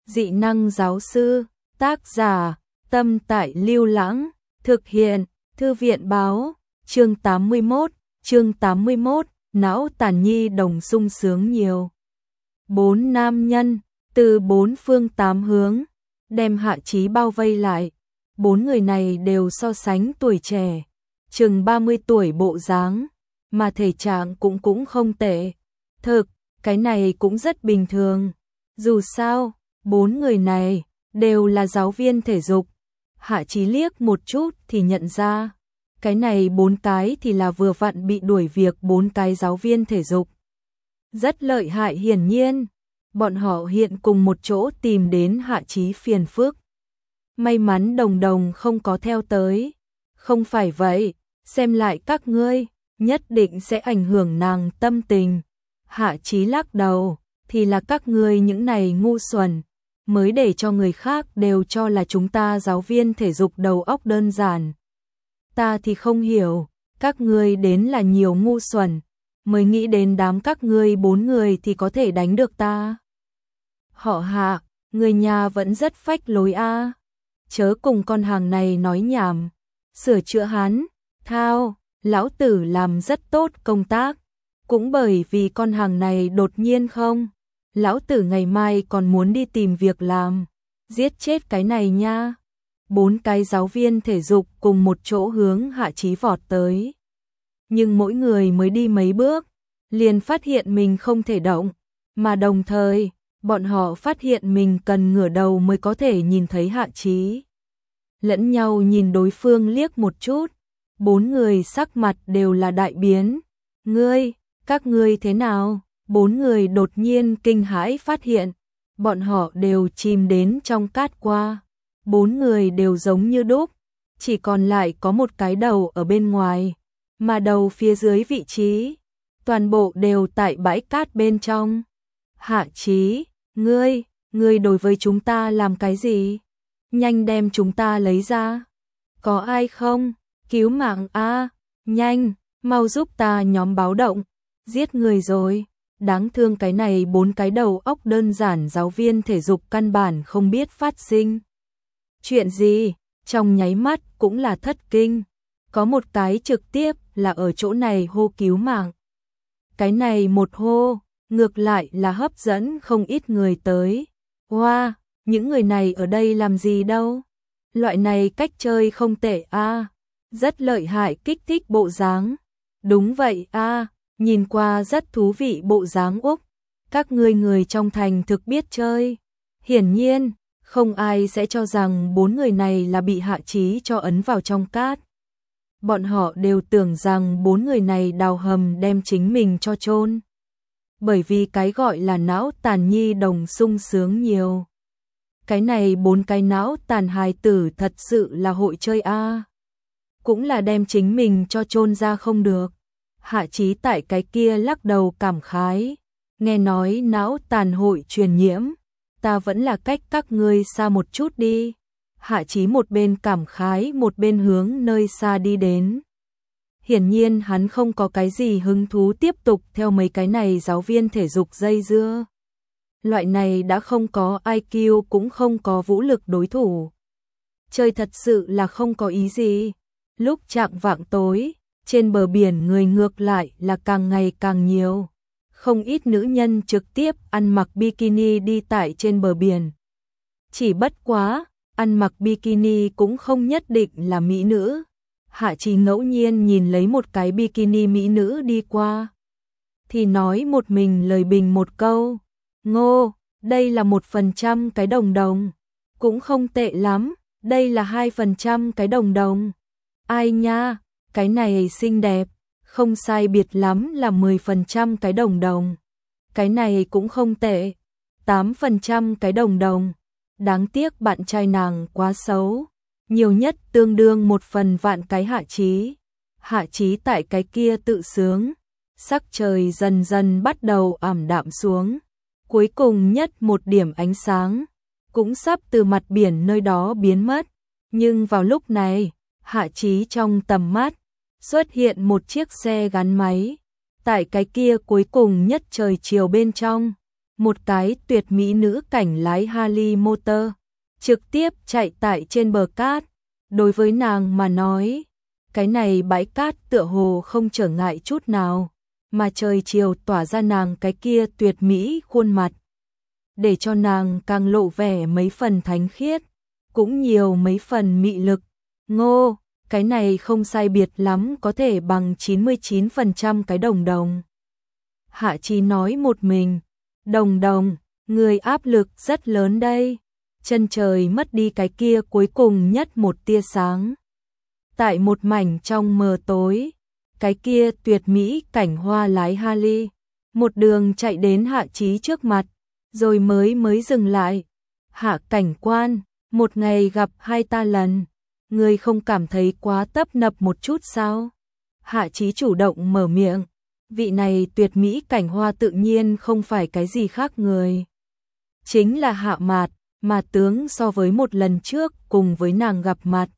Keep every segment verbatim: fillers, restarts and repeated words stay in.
Dị năng giáo sư, tác giả, Tâm Tại Lưu Lãng, thực hiện, Thư viện báo, chương tám mươi mốt, chương tám mươi mốt, não tàn nhi đồng sung sướng nhiều. Bốn nam nhân, từ bốn phương tám hướng, đem Hạ Chí bao vây lại. Bốn người này đều so sánh tuổi trẻ, chừng ba mươi tuổi bộ dáng, mà thể trạng cũng cũng không tệ. Thực, cái này cũng rất bình thường. Dù sao, bốn người này đều là giáo viên thể dục. Hạ Chí liếc một chút thì nhận ra, cái này bốn cái thì là vừa vặn bị đuổi việc bốn cái giáo viên thể dục. Rất lợi hại, hiển nhiên, bọn họ hiện cùng một chỗ tìm đến Hạ Chí phiền phức. May mắn Đồng Đồng không có theo tới. Không phải vậy, xem lại các ngươi, nhất định sẽ ảnh hưởng nàng tâm tình. Hạ Chí lắc đầu, thì là các ngươi những này ngu xuẩn, mới để cho người khác đều cho là chúng ta giáo viên thể dục đầu óc đơn giản. Ta thì không hiểu, các ngươi đến là nhiều ngu xuẩn, mới nghĩ đến đám các ngươi bốn người thì có thể đánh được ta. Họ Hạ, người nhà vẫn rất phách lối a. Chớ cùng con hàng này nói nhảm, sửa chữa hắn, thao, lão tử làm rất tốt công tác, cũng bởi vì con hàng này đột nhiên không, lão tử ngày mai còn muốn đi tìm việc làm, giết chết cái này nha. Bốn cái giáo viên thể dục cùng một chỗ hướng Hạ Chí vọt tới. Nhưng mỗi người mới đi mấy bước, liền phát hiện mình không thể động, mà đồng thời, bọn họ phát hiện mình cần ngửa đầu mới có thể nhìn thấy Hạ Chí. Lẫn nhau nhìn đối phương liếc một chút, bốn người sắc mặt đều là đại biến. Ngươi, các ngươi thế nào? Bốn người đột nhiên kinh hãi phát hiện, bọn họ đều chìm đến trong cát qua. Bốn người đều giống như đúc, chỉ còn lại có một cái đầu ở bên ngoài, mà đầu phía dưới vị trí, toàn bộ đều tại bãi cát bên trong. Hạ Chí, ngươi, ngươi đối với chúng ta làm cái gì? Nhanh đem chúng ta lấy ra. Có ai không? Cứu mạng a, nhanh, mau giúp ta nhóm báo động. Giết người rồi. Đáng thương cái này bốn cái đầu óc đơn giản giáo viên thể dục căn bản không biết phát sinh chuyện gì, trong nháy mắt cũng là thất kinh. Có một cái trực tiếp là ở chỗ này hô cứu mạng. Cái này một hô, ngược lại là hấp dẫn không ít người tới. Wow, những người này ở đây làm gì đâu? Loại này cách chơi không tệ a, rất lợi hại, kích thích bộ dáng. Đúng vậy a, nhìn qua rất thú vị bộ dáng Úc. Các ngươi người trong thành thực biết chơi. Hiển nhiên, không ai sẽ cho rằng bốn người này là bị Hạ Chí cho ấn vào trong cát. Bọn họ đều tưởng rằng bốn người này đào hầm đem chính mình cho chôn. Bởi vì cái gọi là não tàn nhi đồng sung sướng nhiều. Cái này bốn cái não tàn hài tử thật sự là hội chơi a. Cũng là đem chính mình cho chôn ra không được. Hạ Chí tại cái kia lắc đầu cảm khái. Nghe nói não tàn hội truyền nhiễm, ta vẫn là cách các ngươi xa một chút đi. Hạ Chí một bên cảm khái một bên hướng nơi xa đi đến. Hiển nhiên hắn không có cái gì hứng thú tiếp tục theo mấy cái này giáo viên thể dục dây dưa. Loại này đã không có i kiu cũng không có vũ lực đối thủ. Chơi thật sự là không có ý gì. Lúc chạng vạng tối, trên bờ biển người ngược lại là càng ngày càng nhiều. Không ít nữ nhân trực tiếp ăn mặc bikini đi tại trên bờ biển. Chỉ bất quá, ăn mặc bikini cũng không nhất định là mỹ nữ. Hạ Chí ngẫu nhiên nhìn lấy một cái bikini mỹ nữ đi qua, thì nói một mình lời bình một câu. Ngô, đây là một phần trăm cái đồng đồng. Cũng không tệ lắm, đây là hai phần trăm cái đồng đồng. Ai nha, cái này xinh đẹp, không sai biệt lắm là mười phần trăm cái đồng đồng. Cái này cũng không tệ, tám phần trăm cái đồng đồng. Đáng tiếc bạn trai nàng quá xấu, nhiều nhất tương đương một phần vạn cái. Hạ Chí. Hạ Chí tại cái kia tự sướng, sắc trời dần dần bắt đầu ảm đạm xuống. Cuối cùng nhất một điểm ánh sáng, cũng sắp từ mặt biển nơi đó biến mất. Nhưng vào lúc này, Hạ Chí trong tầm mắt, xuất hiện một chiếc xe gắn máy. Tại cái kia cuối cùng nhất trời chiều bên trong, một cái tuyệt mỹ nữ cảnh lái Harley motor, trực tiếp chạy tại trên bờ cát. Đối với nàng mà nói, cái này bãi cát tựa hồ không trở ngại chút nào, mà trời chiều tỏa ra nàng cái kia tuyệt mỹ khuôn mặt, để cho nàng càng lộ vẻ mấy phần thánh khiết, cũng nhiều mấy phần mị lực. Ngô, cái này không sai biệt lắm có thể bằng chín mươi chín phần trăm cái đồng đồng. Hạ Chí nói một mình, đồng đồng, người áp lực rất lớn đây. Chân trời mất đi cái kia cuối cùng nhất một tia sáng. Tại một mảnh trong mờ tối, cái kia tuyệt mỹ cảnh hoa lái Harley, một đường chạy đến Hạ Chí trước mặt, rồi mới mới dừng lại. Hạ cảnh quan, một ngày gặp hai ta lần, người không cảm thấy quá tấp nập một chút sao? Hạ Chí chủ động mở miệng, vị này tuyệt mỹ cảnh hoa tự nhiên không phải cái gì khác người. Chính là Hạ Mạt, mà tướng so với một lần trước cùng với nàng gặp mặt.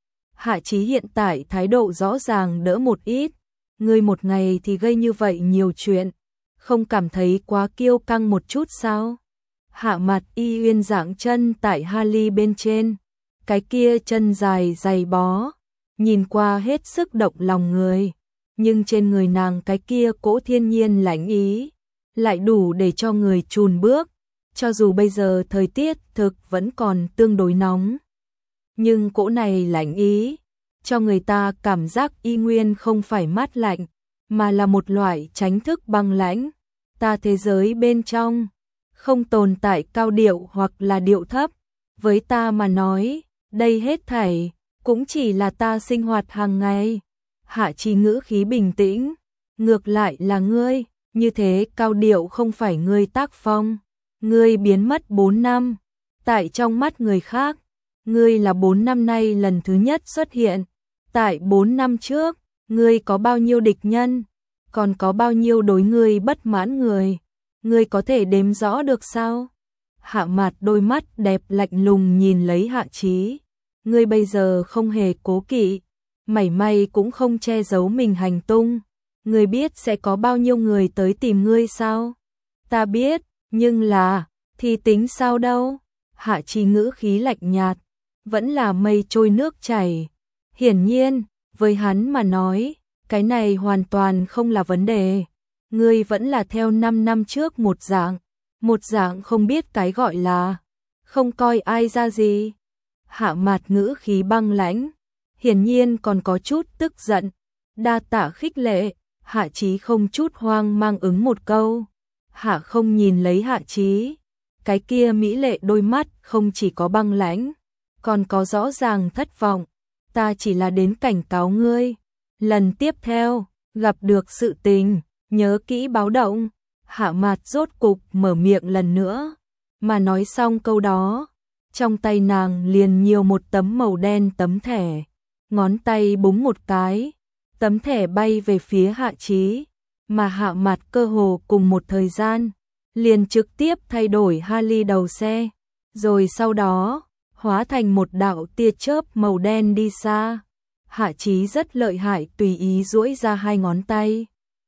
Hạ Chí hiện tại thái độ rõ ràng đỡ một ít, người một ngày thì gây như vậy nhiều chuyện, không cảm thấy quá kiêu căng một chút sao? Hạ Mạt y uyên dạng chân tại Harley bên trên, cái kia chân dài dày bó, nhìn qua hết sức động lòng người, nhưng trên người nàng cái kia cỗ thiên nhiên lãnh ý, lại đủ để cho người chùn bước, cho dù bây giờ thời tiết thực vẫn còn tương đối nóng. Nhưng cỗ này lãnh ý, cho người ta cảm giác y nguyên không phải mát lạnh, mà là một loại tránh thức băng lãnh. Ta thế giới bên trong, không tồn tại cao điệu hoặc là điệu thấp, với ta mà nói, đây hết thảy, cũng chỉ là ta sinh hoạt hàng ngày. Hạ Chí ngữ khí bình tĩnh, ngược lại là ngươi, như thế cao điệu không phải ngươi tác phong. Ngươi biến mất bốn năm, tại trong mắt người khác, ngươi là bốn năm nay lần thứ nhất xuất hiện. Tại bốn năm trước, ngươi có bao nhiêu địch nhân, còn có bao nhiêu đối ngươi bất mãn người, ngươi có thể đếm rõ được sao? Hạ Mạt đôi mắt đẹp lạnh lùng nhìn lấy Hạ Chí, ngươi bây giờ không hề cố kỵ, mảy may cũng không che giấu mình hành tung, ngươi biết sẽ có bao nhiêu người tới tìm ngươi sao? Ta biết. Nhưng là, thì tính sao đâu? Hạ Chí ngữ khí lạnh nhạt, vẫn là mây trôi nước chảy. Hiển nhiên, với hắn mà nói, cái này hoàn toàn không là vấn đề. Ngươi vẫn là theo năm năm trước một dạng, một dạng không biết cái gọi là, không coi ai ra gì. Hạ Mạt ngữ khí băng lãnh, hiển nhiên còn có chút tức giận. Đa tạ khích lệ, Hạ Chí không chút hoang mang ứng một câu. Hạ không nhìn lấy Hạ Chí, cái kia mỹ lệ đôi mắt không chỉ có băng lãnh, còn có rõ ràng thất vọng. Ta chỉ là đến cảnh cáo ngươi, lần tiếp theo, gặp được sự tình, nhớ kỹ báo động. Hạ Mạt rốt cục mở miệng lần nữa, mà nói xong câu đó, trong tay nàng liền nhiều một tấm màu đen tấm thẻ, ngón tay búng một cái, tấm thẻ bay về phía Hạ Chí. Mà Hạ Mạt cơ hồ cùng một thời gian, liền trực tiếp thay đổi Harley đầu xe, rồi sau đó, hóa thành một đạo tia chớp màu đen đi xa. Hạ Chí rất lợi hại tùy ý duỗi ra hai ngón tay,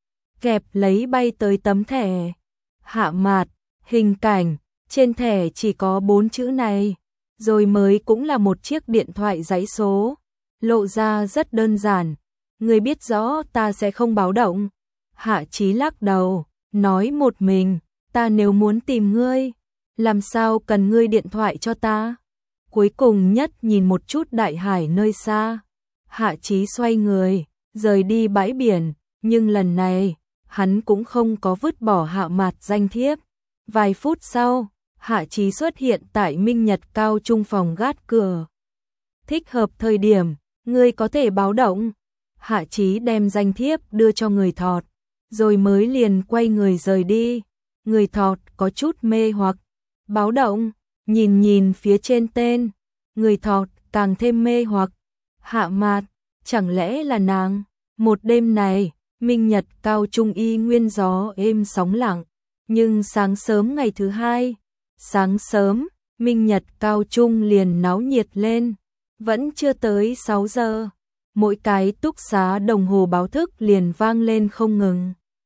kẹp lấy bay tới tấm thẻ. Hạ Mạt, hình cảnh, trên thẻ chỉ có bốn chữ này, rồi mới cũng là một chiếc điện thoại dãy số, lộ ra rất đơn giản. Ngươi biết rõ ta sẽ không báo động. Hạ Chí lắc đầu, nói một mình, ta nếu muốn tìm ngươi, làm sao cần ngươi điện thoại cho ta? Cuối cùng nhất nhìn một chút đại hải nơi xa, Hạ Chí xoay người, rời đi bãi biển, nhưng lần này, hắn cũng không có vứt bỏ Hạ Mạt danh thiếp. Vài phút sau, Hạ Chí xuất hiện tại Minh Nhật Cao Trung phòng gác cửa. Thích hợp thời điểm, ngươi có thể báo động. Hạ Chí đem danh thiếp đưa cho người thọt, rồi mới liền quay người rời đi. Người thọt có chút mê hoặc, báo động, nhìn nhìn phía trên tên, người thọt càng thêm mê hoặc. Hạ Mạt, chẳng lẽ là nàng? Một đêm này, Minh Nhật Cao Trung y nguyên gió êm sóng lặng, nhưng sáng sớm ngày thứ hai, sáng sớm, Minh Nhật Cao Trung liền náo nhiệt lên, vẫn chưa tới sáu giờ. Mỗi cái túc xá đồng hồ báo thức liền vang lên không ngừng.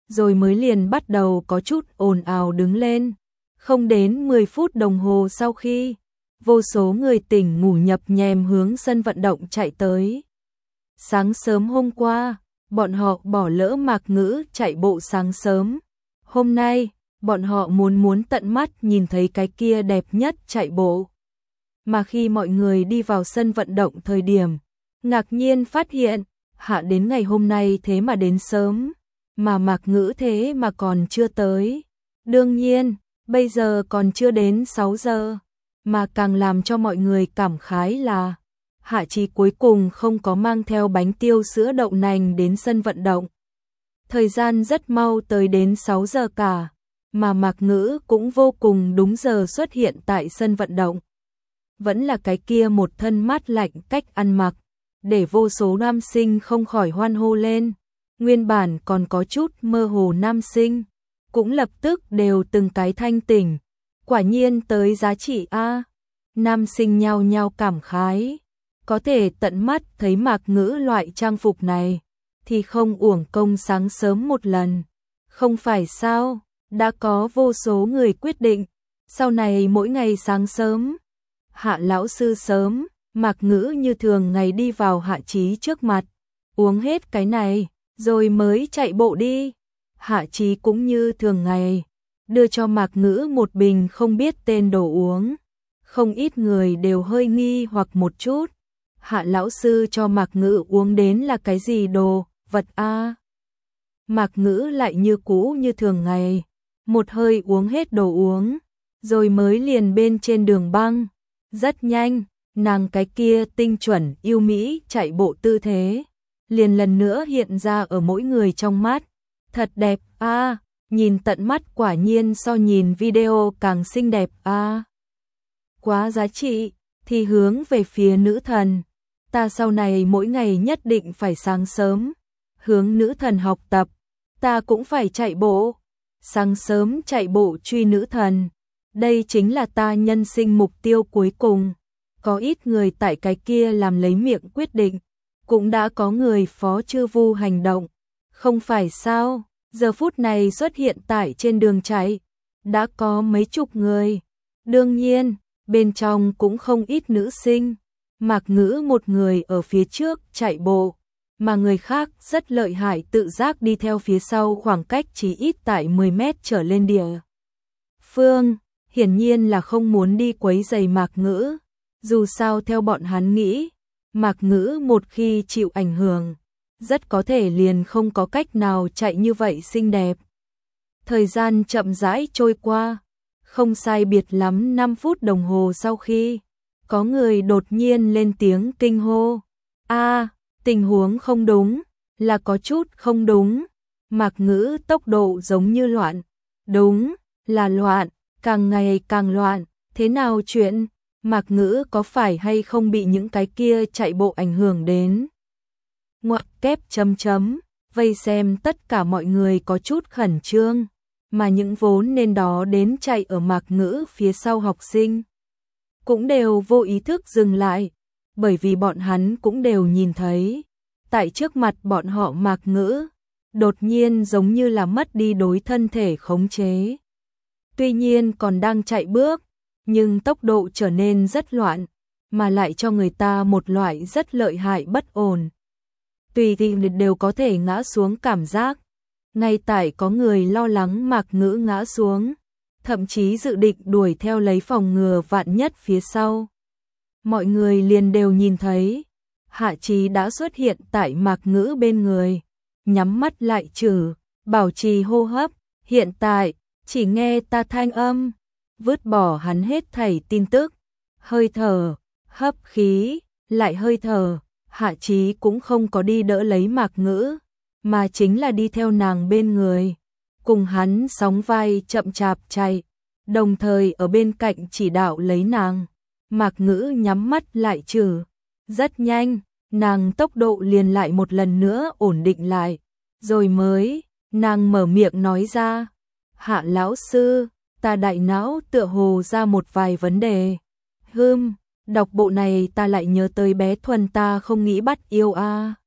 rồi mới liền bắt đầu có chút ồn ào đứng lên. Không đến mười phút đồng hồ sau khi, vô số người tỉnh ngủ nhập nhèm hướng sân vận động chạy tới. Sáng sớm hôm qua, bọn họ bỏ lỡ Mạc Ngữ chạy bộ sáng sớm. Hôm nay, bọn họ muốn muốn tận mắt nhìn thấy cái kia đẹp nhất chạy bộ. Mà khi mọi người đi vào sân vận động thời điểm, ngạc nhiên phát hiện, Hạ đến ngày hôm nay thế mà đến sớm, mà Mạc Ngữ thế mà còn chưa tới. Đương nhiên, bây giờ còn chưa đến sáu giờ, mà càng làm cho mọi người cảm khái là Hạ Chí cuối cùng không có mang theo bánh tiêu sữa đậu nành đến sân vận động. Thời gian rất mau tới đến sáu giờ cả, mà Mạc Ngữ cũng vô cùng đúng giờ xuất hiện tại sân vận động. Vẫn là cái kia một thân mát lạnh cách ăn mặc, để vô số nam sinh không khỏi hoan hô lên. Nguyên bản còn có chút mơ hồ nam sinh, cũng lập tức đều từng cái thanh tỉnh. Quả nhiên tới giá trị A. Nam sinh nhao nhao cảm khái. Có thể tận mắt thấy Mạc Ngữ loại trang phục này, thì không uổng công sáng sớm một lần. Không phải sao, đã có vô số người quyết định, sau này mỗi ngày sáng sớm, Hạ lão sư sớm, Mạc Ngữ như thường ngày đi vào Hạ Chí trước mặt, uống hết cái này, rồi mới chạy bộ đi. Hạ Chí cũng như thường ngày, đưa cho Mạc Ngữ một bình không biết tên đồ uống. Không ít người đều hơi nghi hoặc một chút. Hạ lão sư cho Mạc Ngữ uống đến là cái gì đồ, vật a? Mạc Ngữ lại như cũ như thường ngày, một hơi uống hết đồ uống, rồi mới liền bên trên đường băng. Rất nhanh, nàng cái kia tinh chuẩn yêu mỹ chạy bộ tư thế, liền lần nữa hiện ra ở mỗi người trong mắt. Thật đẹp a, nhìn tận mắt quả nhiên so nhìn video càng xinh đẹp a. Quá giá trị, thì hướng về phía nữ thần. Ta sau này mỗi ngày nhất định phải sáng sớm, hướng nữ thần học tập, ta cũng phải chạy bộ, sáng sớm chạy bộ truy nữ thần. Đây chính là ta nhân sinh mục tiêu cuối cùng. Có ít người tại cái kia làm lấy miệng quyết định, cũng đã có người phó chư vu hành động. Không phải sao, giờ phút này xuất hiện tại trên đường chạy, đã có mấy chục người. Đương nhiên, bên trong cũng không ít nữ sinh. Mạc Ngữ một người ở phía trước chạy bộ, mà người khác rất lợi hại tự giác đi theo phía sau khoảng cách chỉ ít tại mười mét trở lên địa phương, hiển nhiên là không muốn đi quấy rầy Mạc Ngữ. Dù sao theo bọn hắn nghĩ, Mạc Ngữ một khi chịu ảnh hưởng, rất có thể liền không có cách nào chạy như vậy xinh đẹp. Thời gian chậm rãi trôi qua, không sai biệt lắm năm phút đồng hồ sau khi có người đột nhiên lên tiếng kinh hô. A, tình huống không đúng, là có chút không đúng. Mạc Ngữ tốc độ giống như loạn. Đúng, là loạn, càng ngày càng loạn. Thế nào chuyện? Mạc Ngữ có phải hay không bị những cái kia chạy bộ ảnh hưởng đến? Ngoặc kép chấm chấm, vây xem tất cả mọi người có chút khẩn trương, mà những vốn nên đó đến chạy ở Mạc Ngữ phía sau học sinh cũng đều vô ý thức dừng lại, bởi vì bọn hắn cũng đều nhìn thấy, tại trước mặt bọn họ Mạc Ngữ, đột nhiên giống như là mất đi đối thân thể khống chế. Tuy nhiên còn đang chạy bước, nhưng tốc độ trở nên rất loạn, mà lại cho người ta một loại rất lợi hại bất ổn. Tùy thì đều có thể ngã xuống cảm giác. Ngay tại có người lo lắng Mạc Ngữ ngã xuống, thậm chí dự định đuổi theo lấy phòng ngừa vạn nhất phía sau. Mọi người liền đều nhìn thấy, Hạ Chí đã xuất hiện tại Mạc Ngữ bên người, nhắm mắt lại trừ, bảo trì hô hấp, hiện tại, chỉ nghe ta thanh âm, vứt bỏ hắn hết thảy tin tức, hơi thở, hấp khí, lại hơi thở, Hạ Chí cũng không có đi đỡ lấy Mạc Ngữ, mà chính là đi theo nàng bên người, cùng hắn sóng vai chậm chạp chạy, đồng thời ở bên cạnh chỉ đạo lấy nàng. Mạc Ngữ nhắm mắt lại trừ, rất nhanh, nàng tốc độ liền lại một lần nữa ổn định lại, rồi mới, nàng mở miệng nói ra, Hạ lão sư, ta đại não tựa hồ ra một vài vấn đề. Hừm, đọc bộ này ta lại nhớ tới bé Thuần ta không nghĩ bắt yêu a.